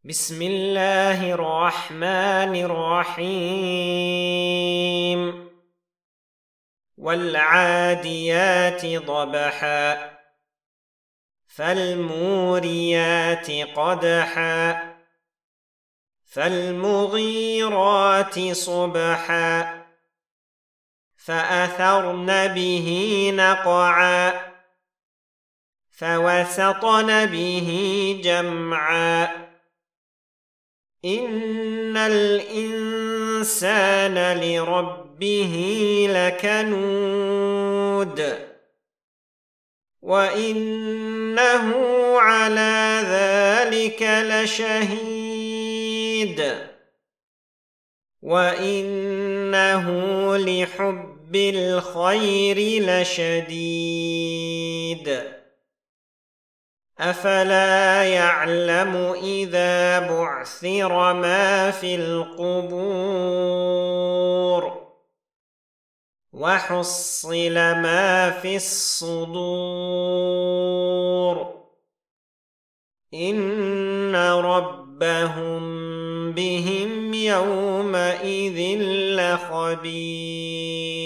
بسم الله الرحمن الرحيم والعاديات ضبحا فالموريات قدحا فالمغيرات صبحا فأثرن به نقعا فوسطن به جمعا إن الإنسان لربه لكنود وإنه على ذلك لشهيد وإنه لحب الخير لشديد أفلا يعلم إذا بعثر ما في القبور وحصل ما في الصدور إن ربهم بهم يومئذ لخبير.